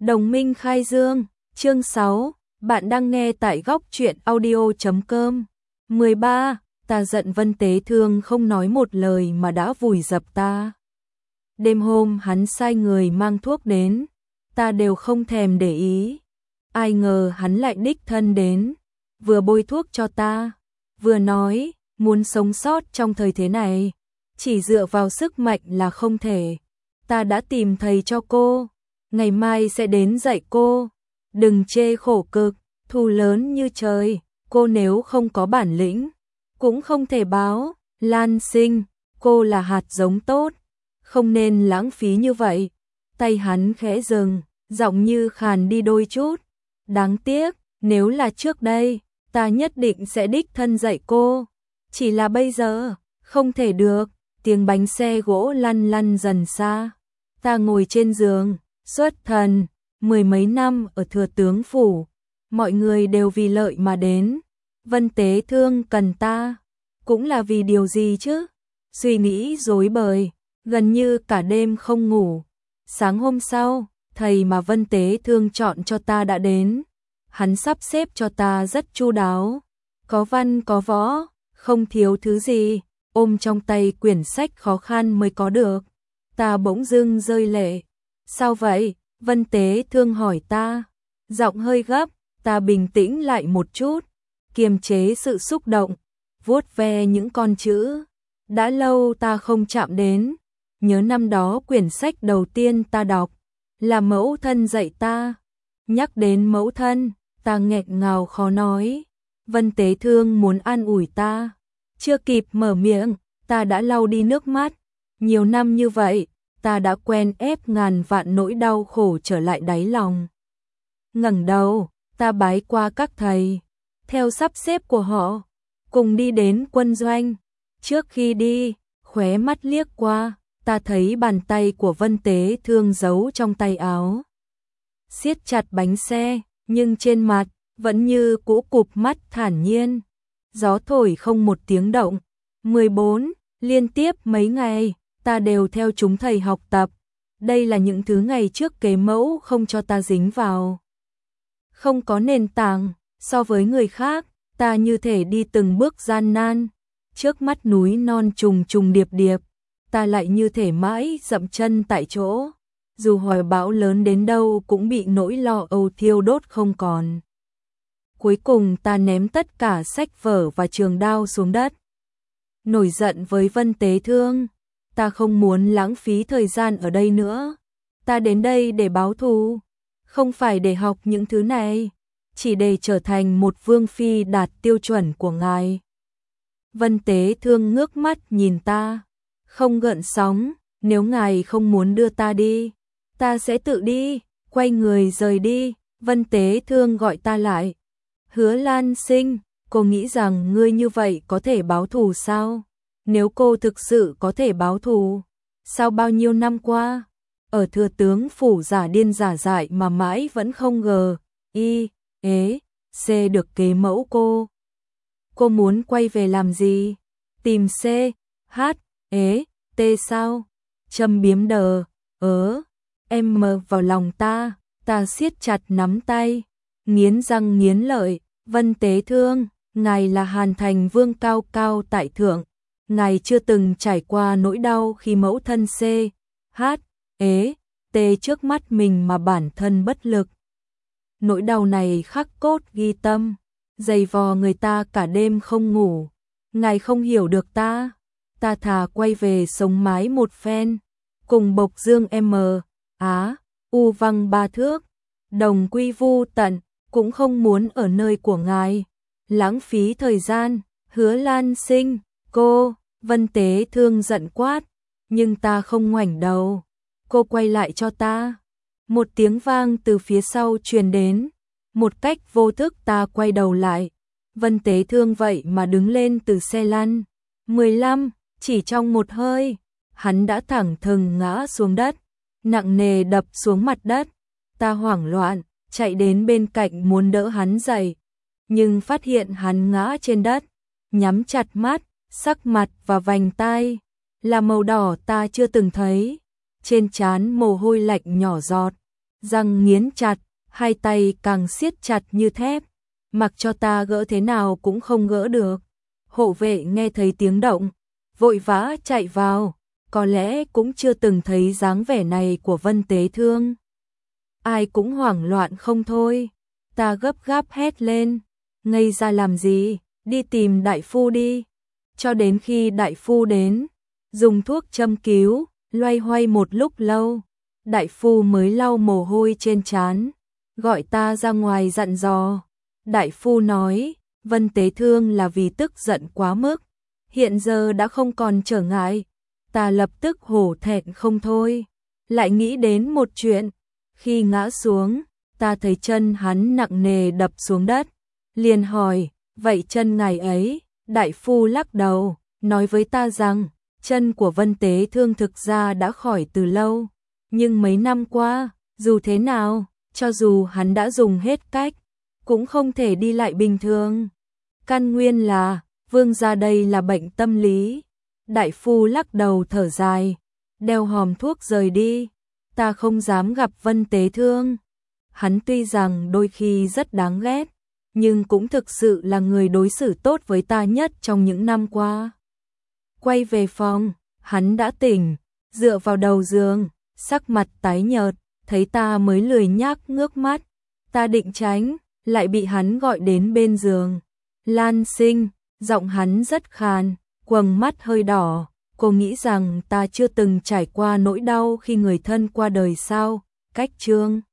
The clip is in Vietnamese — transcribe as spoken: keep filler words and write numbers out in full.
Đồng minh khai dương, chương sáu, bạn đang nghe tại góc truyện audio chấm com. mười ba, ta giận Vân Tế Thương không nói một lời mà đã vùi dập ta. Đêm hôm hắn sai người mang thuốc đến, ta đều không thèm để ý. Ai ngờ hắn lại đích thân đến, vừa bôi thuốc cho ta, vừa nói, muốn sống sót trong thời thế này, chỉ dựa vào sức mạnh là không thể. Ta đã tìm thầy cho cô, ngày mai sẽ đến dạy cô. Đừng chê khổ cực, thù lớn như trời, cô nếu không có bản lĩnh, cũng không thể báo. Lan Sinh, cô là hạt giống tốt, không nên lãng phí như vậy. Tay hắn khẽ dừng, giọng như khàn đi đôi chút. Đáng tiếc, nếu là trước đây, ta nhất định sẽ đích thân dạy cô. Chỉ là bây giờ, không thể được. Tiếng bánh xe gỗ lăn lăn dần xa. Ta ngồi trên giường, xuất thần, mười mấy năm ở Thừa Tướng Phủ, mọi người đều vì lợi mà đến. Vân Tế Thương cần ta, cũng là vì điều gì chứ? Suy nghĩ rối bời, gần như cả đêm không ngủ. Sáng hôm sau, thầy mà Vân Tế Thương chọn cho ta đã đến. Hắn sắp xếp cho ta rất chu đáo, có văn có võ, không thiếu thứ gì, ôm trong tay quyển sách khó khăn mới có được. Ta bỗng dưng rơi lệ. Sao vậy? Vân Tế Thương hỏi ta, giọng hơi gấp. Ta bình tĩnh lại một chút, kiềm chế sự xúc động, vuốt ve những con chữ đã lâu ta không chạm đến. Nhớ năm đó quyển sách đầu tiên ta đọc là mẫu thân dạy ta. Nhắc đến mẫu thân, ta nghẹn ngào khó nói. Vân Tế Thương muốn an ủi ta, chưa kịp mở miệng, ta đã lau đi nước mắt. Nhiều năm như vậy, ta đã quen ép ngàn vạn nỗi đau khổ trở lại đáy lòng. Ngẩng đầu, ta bái qua các thầy, theo sắp xếp của họ, cùng đi đến quân doanh. Trước khi đi, khóe mắt liếc qua, ta thấy bàn tay của Vân Tế Thương giấu trong tay áo, siết chặt bánh xe, nhưng trên mặt vẫn như cũ cụp mắt thản nhiên. Gió thổi không một tiếng động. mười bốn, liên tiếp mấy ngày, ta đều theo chúng thầy học tập. Đây là những thứ ngày trước kế mẫu không cho ta dính vào. Không có nền tảng, so với người khác, ta như thể đi từng bước gian nan. Trước mắt núi non trùng trùng điệp điệp, ta lại như thể mãi dậm chân tại chỗ. Dù hoài bão lớn đến đâu cũng bị nỗi lo âu thiêu đốt không còn. Cuối cùng ta ném tất cả sách vở và trường đao xuống đất. Nổi giận với Vân Tế Thương, ta không muốn lãng phí thời gian ở đây nữa. Ta đến đây để báo thù, không phải để học những thứ này, chỉ để trở thành một vương phi đạt tiêu chuẩn của ngài. Vân Tế Thương ngước mắt nhìn ta, không gợn sóng. Nếu ngài không muốn đưa ta đi, ta sẽ tự đi. Quay người rời đi. Vân Tế Thương gọi ta lại. Hứa Lan Sinh, cô nghĩ rằng ngươi như vậy có thể báo thù sao? Nếu cô thực sự có thể báo thù, sao bao nhiêu năm qua ở Thừa Tướng Phủ giả điên giả dại mà mãi vẫn không gờ y ế c được kế mẫu cô? Cô muốn quay về làm gì? Tìm c h ế t sao? Châm biếm đờ ớ em mờ vào lòng ta. Ta siết chặt nắm tay, nghiến răng nghiến lợi. Vân Tế Thương, ngài là Hàn Thành Vương cao cao tại thượng, ngài chưa từng trải qua nỗi đau khi mẫu thân c h ế t trước mắt mình mà bản thân bất lực. Nỗi đau này khắc cốt ghi tâm, dày vò người ta cả đêm không ngủ. Ngài không hiểu được ta, ta thà quay về sống mái một phen, cùng Bộc Dương M Á U Văng ba thước, đồng quy vu tận, cũng không muốn ở nơi của ngài lãng phí thời gian. Hứa Lan Sinh, cô. Vân Tế Thương giận quát, nhưng ta không ngoảnh đầu. Cô quay lại cho ta. Một tiếng vang từ phía sau truyền đến, một cách vô thức ta quay đầu lại. Vân Tế Thương vậy mà đứng lên từ xe lăn. mười lăm, chỉ trong một hơi, hắn đã thẳng thừng ngã xuống đất, nặng nề đập xuống mặt đất. Ta hoảng loạn, chạy đến bên cạnh muốn đỡ hắn dậy, nhưng phát hiện hắn ngã trên đất, nhắm chặt mắt, sắc mặt và vành tai là màu đỏ ta chưa từng thấy, trên trán mồ hôi lạnh nhỏ giọt, răng nghiến chặt, hai tay càng siết chặt như thép, mặc cho ta gỡ thế nào cũng không gỡ được. Hộ vệ nghe thấy tiếng động, vội vã chạy vào, có lẽ cũng chưa từng thấy dáng vẻ này của Vân Tế Thương. Ai cũng hoảng loạn không thôi, ta gấp gáp hét lên, ngây ra làm gì, đi tìm đại phu đi. Cho đến khi đại phu đến, dùng thuốc châm cứu, loay hoay một lúc lâu, đại phu mới lau mồ hôi trên trán, gọi ta ra ngoài dặn dò. Đại phu nói, Vân Tế Thương là vì tức giận quá mức, hiện giờ đã không còn trở ngại. Ta lập tức hổ thẹn không thôi, lại nghĩ đến một chuyện, khi ngã xuống, ta thấy chân hắn nặng nề đập xuống đất, liền hỏi, vậy chân ngài ấy? Đại phu lắc đầu, nói với ta rằng, chân của Vân Tế Thương thực ra đã khỏi từ lâu, nhưng mấy năm qua, dù thế nào, cho dù hắn đã dùng hết cách, cũng không thể đi lại bình thường. Căn nguyên là, vương gia đây là bệnh tâm lý. Đại phu lắc đầu thở dài, đeo hòm thuốc rời đi. Ta không dám gặp Vân Tế Thương. Hắn tuy rằng đôi khi rất đáng ghét, nhưng cũng thực sự là người đối xử tốt với ta nhất trong những năm qua. Quay về phòng, hắn đã tỉnh, dựa vào đầu giường, sắc mặt tái nhợt, thấy ta mới lười nhác ngước mắt. Ta định tránh, lại bị hắn gọi đến bên giường. Lan Sinh, giọng hắn rất khàn, quầng mắt hơi đỏ. Cô nghĩ rằng ta chưa từng trải qua nỗi đau khi người thân qua đời sao? Cách chương